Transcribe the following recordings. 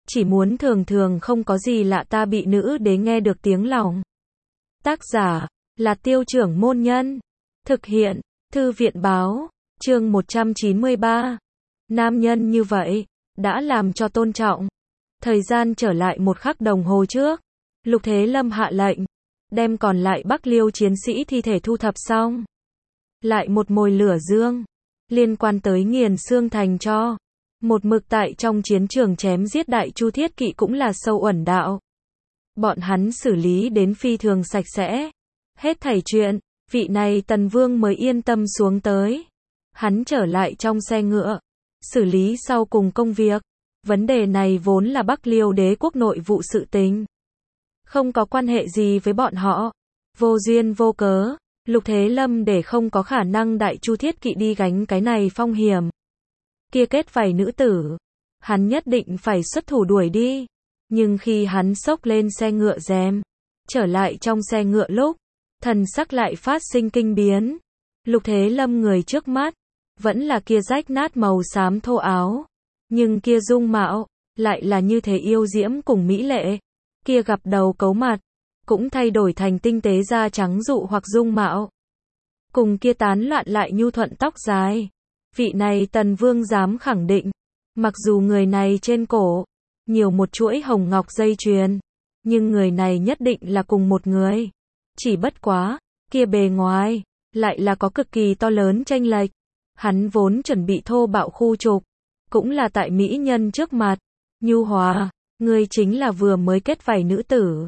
chỉ muốn thường thường không có gì lạ ta bị nữ đế nghe được tiếng lòng. Tác giả là Tiêu Trưởng Môn Nhân. Thực hiện Thư viện Báo. Chương 193. Nam nhân như vậy đã làm cho tôn trọng. Thời gian trở lại 1 khắc đồng hồ trước, Lục Thế Lâm hạ lệnh đem còn lại Bắc Liêu chiến sĩ thi thể thu thập xong, lại một mồi lửa dương liên quan tới Nghiền Xương Thành cho một mực tại trong chiến trường chém giết Đại Chu Thiết Kỵ cũng là sâu uẩn đạo. Bọn hắn xử lý đến phi thường sạch sẽ. Hết thảy chuyện, vị này Tần Vương mới yên tâm xuống tới. Hắn trở lại trong xe ngựa, xử lý sau cùng công việc. Vấn đề này vốn là Bắc Liêu đế quốc nội vụ sự tình, không có quan hệ gì với bọn họ. Vô duyên vô cớ, Lục Thế Lâm để không có khả năng Đại Chu Thiết Kỵ đi gánh cái này phong hiểm. Kia kết vảy nữ tử, hắn nhất định phải xuất thủ đuổi đi. Nhưng khi hắn xốc lên xe ngựa rèm, trở lại trong xe ngựa lúc, thần sắc lại phát sinh kinh biến. Lục Thế Lâm người trước mắt, vẫn là kia rách nát màu xám thô áo. Nhưng kia dung mạo, lại là như thế yêu diễm cùng mỹ lệ. Kia gặp đầu cấu mặt, cũng thay đổi thành tinh tế da trắng dụ hoặc dung mạo. Cùng kia tán loạn lại nhu thuận tóc dài. Vị này Tần Vương dám khẳng định, mặc dù người này trên cổ nhiều một chuỗi hồng ngọc dây chuyền, nhưng người này nhất định là cùng một người. Chỉ bất quá, kia bề ngoài lại là có cực kỳ to lớn chênh lệch. Hắn vốn chuẩn bị thô bạo khu trục, cũng là tại mỹ nhân trước mặt, nhu hòa, người chính là vừa mới kết vảy nữ tử.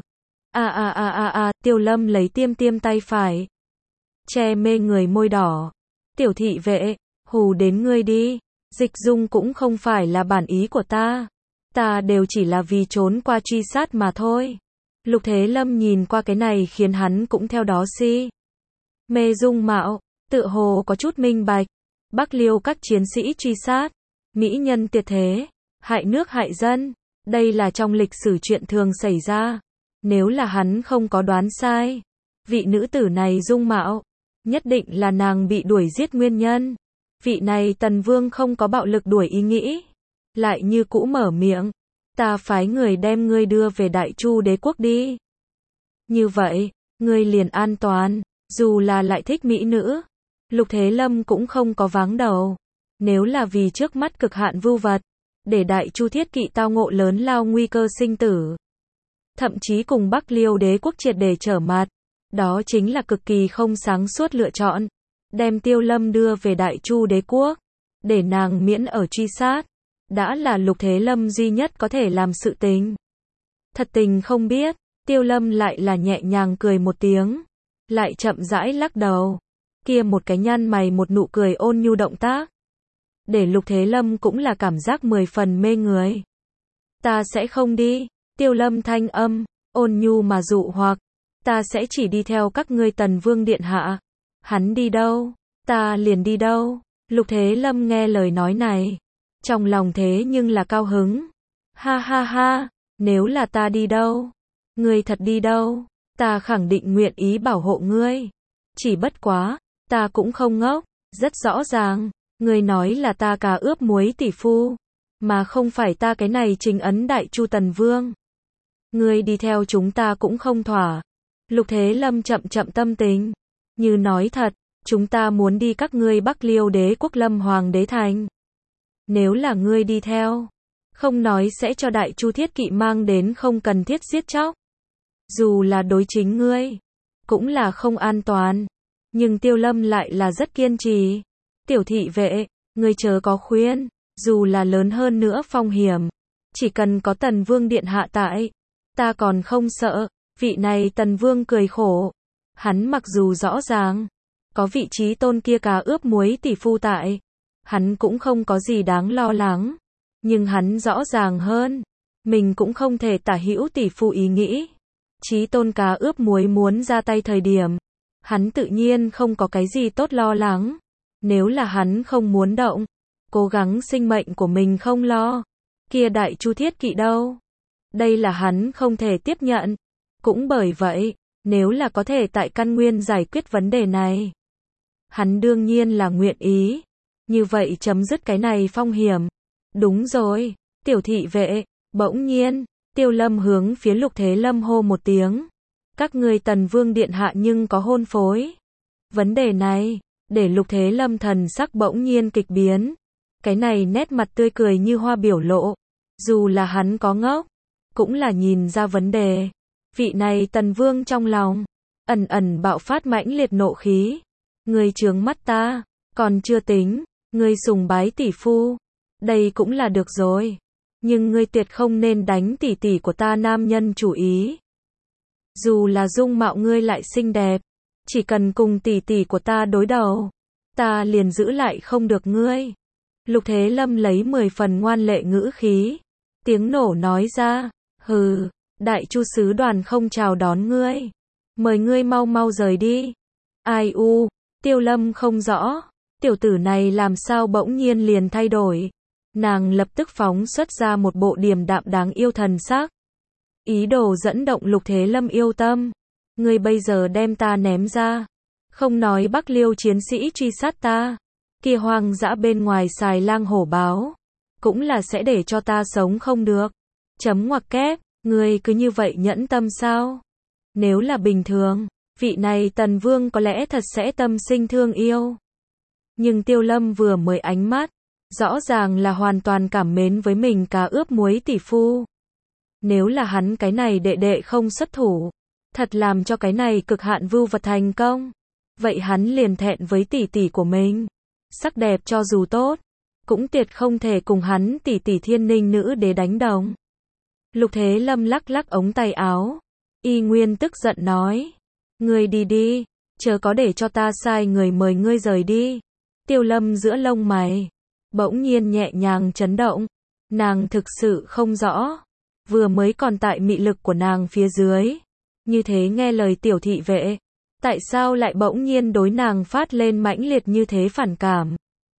Tiêu Lâm lấy tiêm tay phải, che mê người môi đỏ. Tiểu thị vệ, hù đến ngươi đi, dịch dung cũng không phải là bản ý của ta. Ta đều chỉ là vì trốn qua truy sát mà thôi. Lục Thế Lâm nhìn qua cái này khiến hắn cũng theo đó si mê dung mạo, tựa hồ có chút minh bạch. Bắc Liêu các chiến sĩ truy sát, mỹ nhân tuyệt thế, hại nước hại dân, đây là trong lịch sử chuyện thường xảy ra. Nếu là hắn không có đoán sai, vị nữ tử này dung mạo, nhất định là nàng bị đuổi giết nguyên nhân. Vị này Tần Vương không có bạo lực đuổi ý nghĩ, lại như cũ mở miệng, ta phái người đem ngươi đưa về Đại Chu đế quốc đi. Như vậy, ngươi liền an toàn, dù là lại thích mỹ nữ. Lục Thế Lâm cũng không có váng đầu. Nếu là vì trước mắt cực hạn vưu vật, để Đại Chu Thiết Kỵ tao ngộ lớn lao nguy cơ sinh tử, thậm chí cùng Bắc Liêu đế quốc triệt để trở mặt, đó chính là cực kỳ không sáng suốt lựa chọn. Đem Tiêu Lâm đưa về Đại Chu đế quốc, để nàng miễn ở truy sát, đã là Lục Thế Lâm duy nhất có thể làm sự tình. Thật tình không biết, Tiêu Lâm lại là nhẹ nhàng cười một tiếng, lại chậm rãi lắc đầu. Kia một cái nhăn mày một nụ cười ôn nhu động tác, để Lục Thế Lâm cũng là cảm giác 10 phần mê người. Ta sẽ không đi. Tiêu Lâm thanh âm ôn nhu mà dụ hoặc, ta sẽ chỉ đi theo các ngươi Tần Vương điện hạ. Hắn đi đâu, ta liền đi đâu. Lục Thế Lâm nghe lời nói này, trong lòng thế nhưng là cao hứng. Ha ha ha, nếu là ta đi đâu, ngươi thật đi đâu, ta khẳng định nguyện ý bảo hộ ngươi. Chỉ bất quá, ta cũng không ngốc, rất rõ ràng, ngươi nói là ta cà ướp muối tỷ phu, mà không phải ta cái này chính ấn Đại Chu Tần Vương. Ngươi đi theo chúng ta cũng không thỏa. Lục Thế Lâm chậm tâm tình, như nói thật, chúng ta muốn đi các ngươi Bắc Liêu đế quốc Lâm Hoàng đế thành. Nếu là ngươi đi theo, không nói sẽ cho Đại Chu Thiết Kỵ mang đến không cần thiết giết chóc, dù là đối chính ngươi, cũng là không an toàn. Nhưng Tiêu Lâm lại là rất kiên trì. Tiểu thị vệ, ngươi chớ có khuyên, dù là lớn hơn nữa phong hiểm, chỉ cần có Tần Vương điện hạ tại, ta còn không sợ. Vị này Tần Vương cười khổ, hắn mặc dù rõ ràng có vị trí tôn kia cà ướp muối tỷ phu tại, hắn cũng không có gì đáng lo lắng. Nhưng hắn rõ ràng hơn, mình cũng không thể tả hữu tỷ phu ý nghĩ. Chí tôn cá ướp muối muốn ra tay thời điểm, hắn tự nhiên không có cái gì tốt lo lắng. Nếu là hắn không muốn động, cố gắng sinh mệnh của mình không lo, kia Đại Chu Thiết Kỵ đâu? Đây là hắn không thể tiếp nhận. Cũng bởi vậy, nếu là có thể tại căn nguyên giải quyết vấn đề này, hắn đương nhiên là nguyện ý. Như vậy chấm dứt cái này phong hiểm. Đúng rồi, tiểu thị vệ, Bỗng nhiên, Tiêu Lâm hướng phía Lục Thế Lâm hô một tiếng. Các ngươi Tần Vương điện hạ nhưng có hôn phối. Vấn đề này, để Lục Thế Lâm thần sắc bỗng nhiên kịch biến. Cái này nét mặt tươi cười như hoa biểu lộ. Dù là hắn có ngốc, cũng là nhìn ra vấn đề. Vị này Tần Vương trong lòng, ẩn ẩn bạo phát mãnh liệt nộ khí. Ngươi chướng mắt ta, còn chưa tính, ngươi sùng bái tỷ phu. Đây cũng là được rồi. Nhưng ngươi tuyệt không nên đánh tỷ tỷ của ta nam nhân chủ ý. Dù là dung mạo ngươi lại xinh đẹp, chỉ cần cùng tỷ tỷ của ta đối đầu, ta liền giữ lại không được ngươi. Lục Thế Lâm lấy 10 phần ngoan lệ ngữ khí, tiếng nổ nói ra, hừ, Đại Chu sứ đoàn không chào đón ngươi. Mời ngươi mau mau rời đi. Ai u, Tiêu Lâm không rõ, tiểu tử này làm sao bỗng nhiên liền thay đổi. Nàng lập tức phóng xuất ra một bộ điềm đạm đáng yêu thần sắc. Ý đồ dẫn động Lục Thế Lâm yêu tâm. Ngươi bây giờ đem ta ném ra. Không nói Bắc Liêu chiến sĩ truy sát ta. Kia hoang dã bên ngoài xài lang hổ báo. Cũng là sẽ để cho ta sống không được. Chấm ngoặc kép, ngươi cứ như vậy nhẫn tâm sao? Nếu là bình thường, vị này Tần Vương có lẽ thật sẽ tâm sinh thương yêu. Nhưng Tiêu Lâm vừa mới ánh mắt, rõ ràng là hoàn toàn cảm mến với mình cá ướp muối tỷ phu. Nếu là hắn cái này đệ đệ không xuất thủ, thật làm cho cái này cực hạn vưu vật thành công, vậy hắn liền thẹn với tỷ tỷ của mình. Sắc đẹp cho dù tốt, cũng tuyệt không thể cùng hắn tỷ tỷ Thiên Ninh nữ đế đánh đồng. Lục Thế Lâm lắc lắc ống tay áo, y nguyên tức giận nói, ngươi đi đi, chớ có để cho ta sai người mời ngươi rời đi. Tiêu Lâm giữa lông mày bỗng nhiên nhẹ nhàng chấn động, nàng thực sự không rõ, vừa mới còn tại mị lực của nàng phía dưới, như thế nghe lời tiểu thị vệ, tại sao lại bỗng nhiên đối nàng phát lên mãnh liệt như thế phản cảm.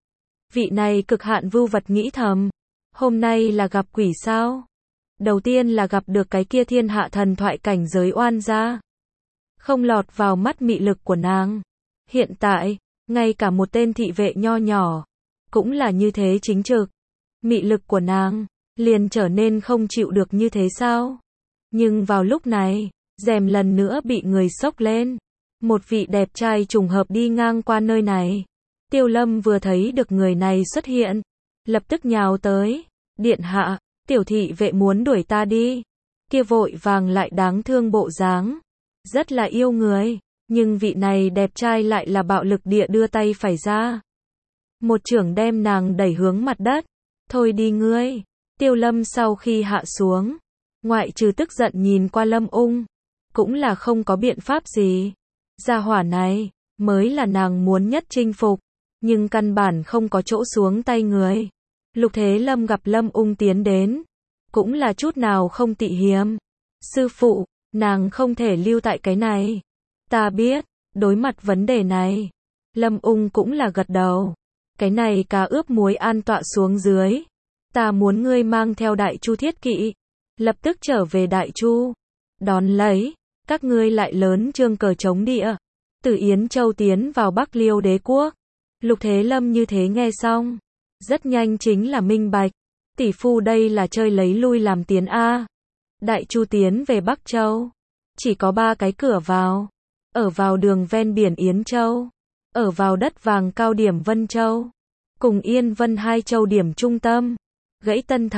Vị này cực hạn vưu vật nghĩ thầm, hôm nay là gặp quỷ sao? Đầu tiên là gặp được cái kia thiên hạ thần thoại cảnh giới oan gia, không lọt vào mắt mị lực của nàng. Hiện tại, ngay cả một tên thị vệ nho nhỏ, cũng là như thế chính trực. Mị lực của nàng, liền trở nên không chịu được như thế sao? Nhưng vào lúc này, rèm lần nữa bị người xốc lên. Một vị đẹp trai trùng hợp đi ngang qua nơi này. Tiêu Lâm vừa thấy được người này xuất hiện, lập tức nhào tới. Điện hạ, tiểu thị vệ muốn đuổi ta đi. Kia vội vàng lại đáng thương bộ dáng, rất là yêu người. Nhưng vị này đẹp trai lại là bạo lực địa đưa tay phải ra. Một chưởng đem nàng đẩy hướng mặt đất. Thôi đi ngươi. Tiêu Lâm sau khi hạ xuống, ngoại trừ tức giận nhìn qua Lâm Ung, cũng là không có biện pháp gì. Gia hỏa này, mới là nàng muốn nhất chinh phục, nhưng căn bản không có chỗ xuống tay người. Lục Thế Lâm gặp Lâm Ung tiến đến, cũng là chút nào không tị hiềm. Sư phụ, nàng không thể lưu tại cái này. Ta biết, đối mặt vấn đề này, Lâm Ung cũng là gật đầu. Cái này cá ướp muối an tọa xuống dưới. Ta muốn ngươi mang theo Đại Chu thiết kỵ, lập tức trở về Đại Chu. Đón lấy, các ngươi lại lớn trương cờ chống địa, từ Yến Châu tiến vào Bắc Liêu đế quốc. Lục Thế Lâm như thế nghe xong, rất nhanh chính là minh bạch. Tỷ phu đây là chơi lấy lui làm tiến A. Đại Chu tiến về Bắc Châu, chỉ có 3 cái cửa vào. Ở vào đường ven biển Yến Châu, ở vào đất vàng cao điểm Vân Châu, cùng Yên Vân 2 châu điểm trung tâm. Gãy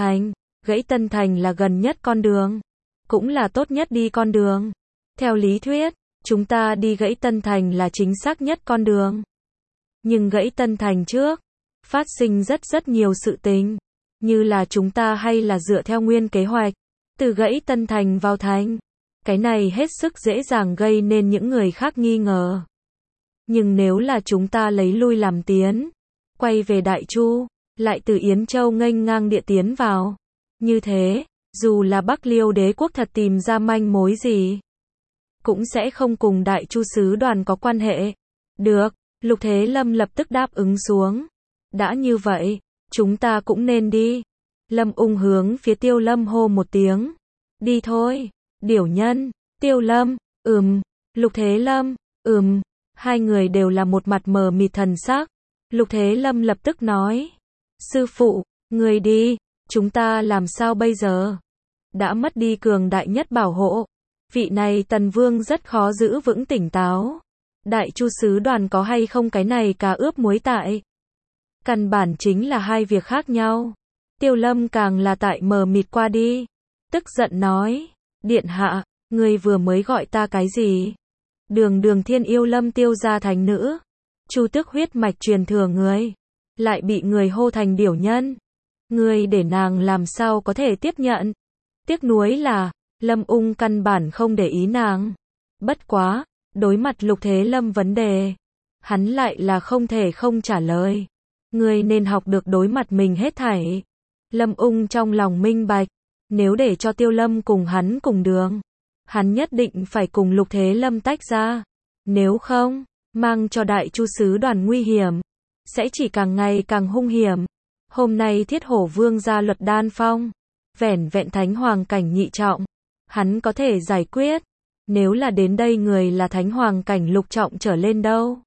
Tân Thành là gần nhất con đường, cũng là tốt nhất đi con đường. Theo lý thuyết, chúng ta đi Gãy Tân Thành là chính xác nhất con đường. Nhưng Gãy Tân Thành trước, phát sinh rất nhiều sự tình, như là chúng ta hay là dựa theo nguyên kế hoạch, từ Gãy Tân Thành vào thành. Cái này hết sức dễ dàng gây nên những người khác nghi ngờ. Nhưng nếu là chúng ta lấy lui làm tiến, quay về Đại Chu, lại từ Yến Châu nghênh ngang địa tiến vào. Như thế, dù là Bắc Liêu đế quốc thật tìm ra manh mối gì, cũng sẽ không cùng Đại Chu sứ đoàn có quan hệ. Được, Lục Thế Lâm lập tức đáp ứng xuống. Đã như vậy, chúng ta cũng nên đi. Lâm Ung hướng phía Tiêu Lâm hô một tiếng. Đi thôi, điểu nhân. Tiêu Lâm, Lục Thế Lâm, hai người đều là một mặt mờ mịt thần sắc. Lục Thế Lâm lập tức nói. Sư phụ, người đi, chúng ta làm sao bây giờ? đã mất đi cường đại nhất bảo hộ. Vị này Tần Vương rất khó giữ vững tỉnh táo. Đại Chu sứ đoàn có hay không cái này cá ướp muối tại? Căn bản chính là hai việc khác nhau. Tiêu Lâm càng là tại mờ mịt qua đi. Tức giận nói, điện hạ, ngươi vừa mới gọi ta cái gì? Đường Thiên yêu Lâm Tiêu gia thánh nữ. Chu tước huyết mạch truyền thừa người. Lại bị người hô thành điểu nhân. Ngươi để nàng làm sao có thể tiếp nhận? Tiếc nuối là, Lâm Ung căn bản không để ý nàng. Bất quá, đối mặt Lục Thế Lâm vấn đề, hắn lại là không thể không trả lời. Ngươi nên học được đối mặt mình hết thảy. Lâm Ung trong lòng minh bạch, nếu để cho Tiêu Lâm cùng hắn cùng đường, hắn nhất định phải cùng Lục Thế Lâm tách ra. Nếu không, mang cho Đại Chu sứ đoàn nguy hiểm, sẽ chỉ càng ngày càng hung hiểm. Hôm nay Thiết Hổ Vương ra luật đan phong, vẻn vẹn thánh hoàng cảnh nhị trọng, hắn có thể giải quyết. Nếu là đến đây người là thánh hoàng cảnh lục trọng trở lên đâu?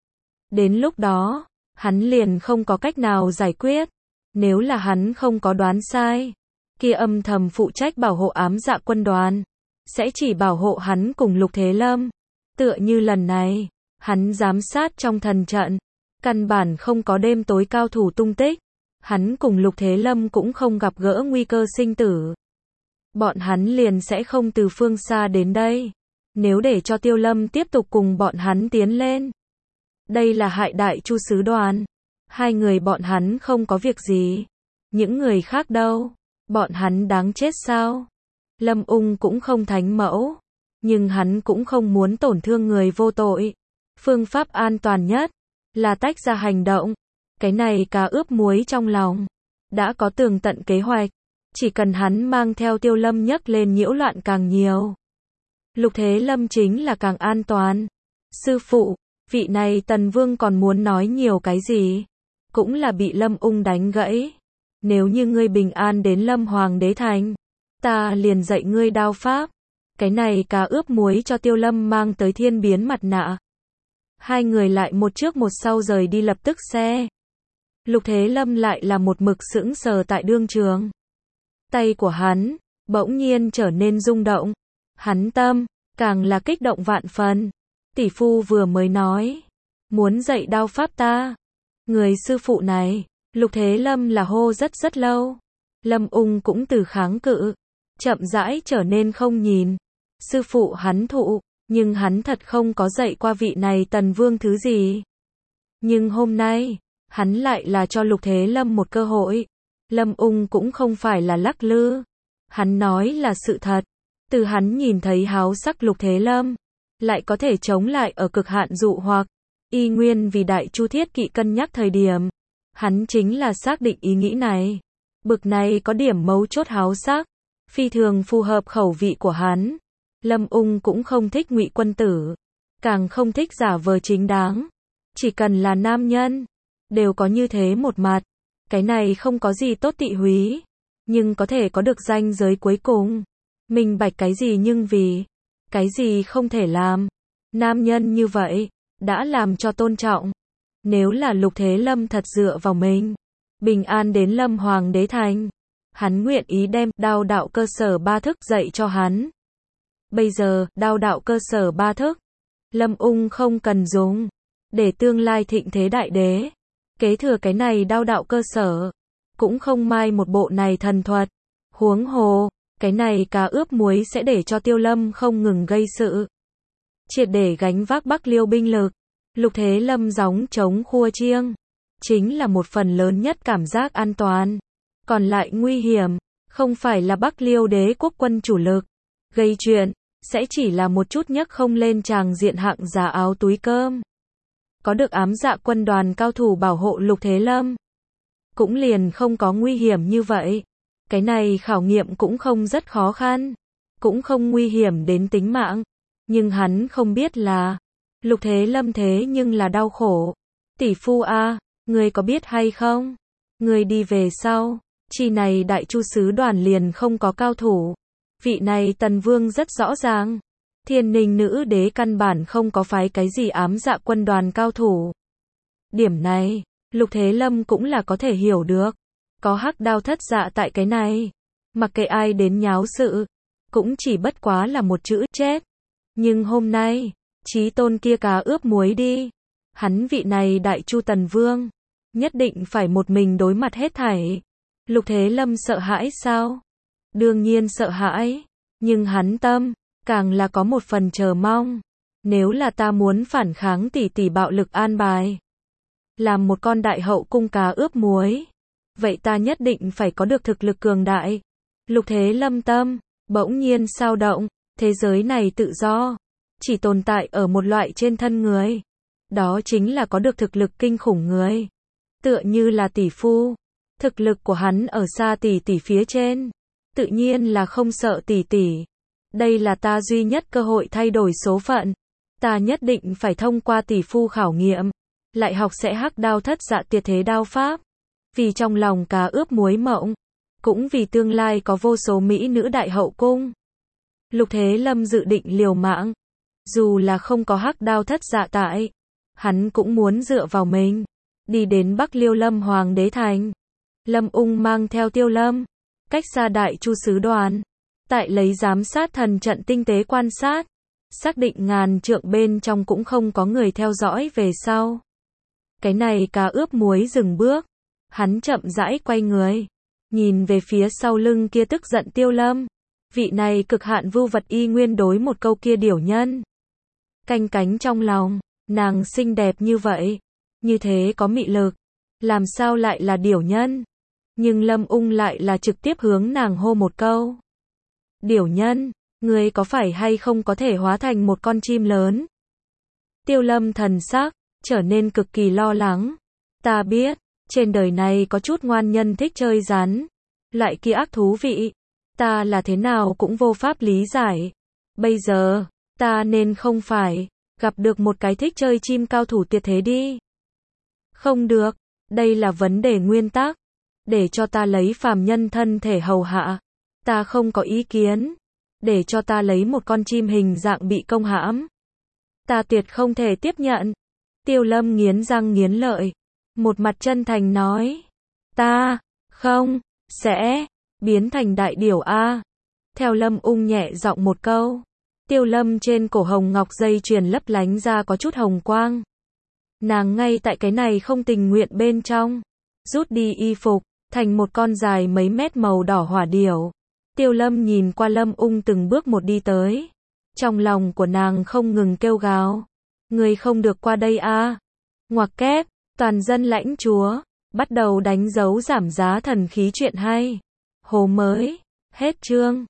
Đến lúc đó, hắn liền không có cách nào giải quyết. Nếu là hắn không có đoán sai, kia âm thầm phụ trách bảo hộ ám dạ quân đoàn, sẽ chỉ bảo hộ hắn cùng Lục Thế Lâm. Tựa như lần này, hắn giám sát trong thần trận, căn bản không có đêm tối cao thủ tung tích. Hắn cùng Lục Thế Lâm cũng không gặp gỡ nguy cơ sinh tử. Bọn hắn liền sẽ không từ phương xa đến đây. Nếu để cho Tiêu Lâm tiếp tục cùng bọn hắn tiến lên, đây là hại Đại Chu sứ đoàn. Hai người bọn hắn không có việc gì. Những người khác đâu? Bọn hắn đáng chết sao? Lâm Ung cũng không thánh mẫu, nhưng hắn cũng không muốn tổn thương người vô tội. Phương pháp an toàn nhất là tách ra hành động. Cái này cá ướp muối trong lòng đã có tường tận kế hoạch. Chỉ cần hắn mang theo Tiêu Lâm nhấc lên nhiễu loạn càng nhiều, Lục Thế Lâm chính là càng an toàn. Sư phụ, vị này Tần Vương còn muốn nói nhiều cái gì, cũng là bị Lâm Ung đánh gãy. Nếu như ngươi bình an đến Lâm Hoàng đế thành, ta liền dạy ngươi đao pháp. Cái này cá ướp muối cho Tiêu Lâm mang tới thiên biến mặt nạ. Hai người lại một trước một sau rời đi lập tức xe. Lục Thế Lâm lại là một mực sững sờ tại đương trường. Tay của hắn bỗng nhiên trở nên rung động. Hắn tâm càng là kích động vạn phần. Tỷ phu vừa mới nói muốn dạy đao pháp ta. Người sư phụ này, Lục Thế Lâm là hô rất lâu. Lâm Ung cũng từ kháng cự, chậm rãi trở nên không nhìn. Sư phụ hắn thụ, nhưng hắn thật không có dạy qua vị này Tần Vương thứ gì. Nhưng hôm nay, hắn lại là cho Lục Thế Lâm một cơ hội. Lâm Ung cũng không phải là lắc lư. Hắn nói là sự thật. Từ hắn nhìn thấy háo sắc Lục Thế Lâm, lại có thể chống lại ở cực hạn dụ hoặc. Y nguyên vì Đại Chu thiết kỵ cân nhắc thời điểm. Hắn chính là xác định ý nghĩ này. Bực này có điểm mấu chốt háo sắc, phi thường phù hợp khẩu vị của hắn. Lâm Ung cũng không thích ngụy quân tử, càng không thích giả vờ chính đáng. Chỉ cần là nam nhân, đều có như thế một mặt. Cái này không có gì tốt tị húy, nhưng có thể có được ranh giới cuối cùng. Minh bạch cái gì nhưng vì cái gì không thể làm. Nam nhân như vậy, đã làm cho tôn trọng. Nếu là Lục Thế Lâm thật dựa vào mình, bình an đến Lâm Hoàng đế thành, hắn nguyện ý đem đao đạo cơ sở 3 thức dạy cho hắn. Bây giờ, đao đạo cơ sở 3 thức, Lâm Ung không cần dùng, để tương lai thịnh thế đại đế kế thừa cái này đao đạo cơ sở, cũng không mai một bộ này thần thuật. Huống hồ, cái này cá ướp muối sẽ để cho Tiêu Lâm không ngừng gây sự, triệt để gánh vác Bắc Liêu binh lực. Lục Thế Lâm gióng trống khua chiêng, chính là một phần lớn nhất cảm giác an toàn. Còn lại nguy hiểm, không phải là Bắc Liêu đế quốc quân chủ lực. Gây chuyện, sẽ chỉ là một chút nhấc không lên tràng diện hạng giá áo túi cơm. Có được ám dạ quân đoàn cao thủ bảo hộ Lục Thế Lâm, cũng liền không có nguy hiểm như vậy. Cái này khảo nghiệm cũng không rất khó khăn, cũng không nguy hiểm đến tính mạng. Nhưng hắn không biết là, Lục Thế Lâm thế nhưng là đau khổ. Tỷ phu a, ngươi có biết hay không? Ngươi đi về sau, chi này Đại Chu sứ đoàn liền không có cao thủ. Vị này Tần Vương rất rõ ràng. Thiên Ninh nữ đế căn bản không có phái cái gì ám dạ quân đoàn cao thủ. Điểm này, Lục Thế Lâm cũng là có thể hiểu được. Có hắc đao thất dạ tại cái này. Mặc kệ ai đến nháo sự, cũng chỉ bất quá là một chữ chết. Nhưng hôm nay, Chí Tôn kia cá ướp muối đi. Hắn vị này Đại Chu Tần Vương, nhất định phải một mình đối mặt hết thảy. Lục Thế Lâm sợ hãi sao? Đương nhiên sợ hãi, nhưng hắn tâm, càng là có một phần chờ mong. Nếu là ta muốn phản kháng tỷ tỷ bạo lực an bài, làm một con đại hậu cung cá ướp muối, vậy ta nhất định phải có được thực lực cường đại. Lục Thế Lâm tâm, bỗng nhiên sao động, thế giới này tự do, chỉ tồn tại ở một loại trên thân người. Đó chính là có được thực lực kinh khủng người. Tựa như là tỷ phu, thực lực của hắn ở xa tỷ tỷ phía trên. Tự nhiên là không sợ tỷ tỷ. Đây là ta duy nhất cơ hội thay đổi số phận. Ta nhất định phải thông qua tỷ phu khảo nghiệm, lại học sẽ hắc đao thất dạ tuyệt thế đao pháp. Vì trong lòng cá ướp muối mộng, cũng vì tương lai có vô số mỹ nữ đại hậu cung. Lục Thế Lâm dự định liều mạng, dù là không có hắc đao thất dạ tại, hắn cũng muốn dựa vào mình, đi đến Bắc Liêu Lâm Hoàng đế thành. Lâm Ung mang theo Tiêu Lâm, cách xa Đại Chu sứ đoàn, tại lấy giám sát thần trận tinh tế quan sát, xác định ngàn trượng bên trong cũng không có người theo dõi về sau. Cái này cá ướp muối dừng bước, hắn chậm rãi quay người, nhìn về phía sau lưng kia tức giận Tiêu Lâm. Vị này cực hạn vưu vật y nguyên đối một câu kia điểu nhân. Canh cánh trong lòng, nàng xinh đẹp như vậy, như thế có mị lực, làm sao lại là điểu nhân? Nhưng Lâm Ung lại là trực tiếp hướng nàng hô một câu. Điểu nhân, ngươi có phải hay không có thể hóa thành một con chim lớn? Tiêu Lâm thần sắc trở nên cực kỳ lo lắng. Ta biết, trên đời này có chút ngoan nhân thích chơi rắn, loại kia ác thú vị, ta là thế nào cũng vô pháp lý giải. Bây giờ, ta nên không phải gặp được một cái thích chơi chim cao thủ tuyệt thế đi. Không được, đây là vấn đề nguyên tắc. Để cho ta lấy phàm nhân thân thể hầu hạ, ta không có ý kiến. Để cho ta lấy một con chim hình dạng bị công hãm, ta tuyệt không thể tiếp nhận. Tiêu Lâm nghiến răng nghiến lợi, một mặt chân thành nói, ta không sẽ biến thành đại điểu a. Theo Lâm Ung nhẹ giọng một câu, Tiêu Lâm trên cổ hồng ngọc dây chuyền lấp lánh ra có chút hồng quang. Nàng ngay tại cái này không tình nguyện bên trong, rút đi y phục, thành một con dài mấy mét màu đỏ hỏa điểu. Tiêu Lâm nhìn qua Lâm Ung từng bước một đi tới. Trong lòng của nàng không ngừng kêu gào. Người không được qua đây a. Ngoặc kép, toàn dân lãnh chúa, bắt đầu đánh dấu giảm giá thần khí chuyện hay. Hồ mới, hết chương.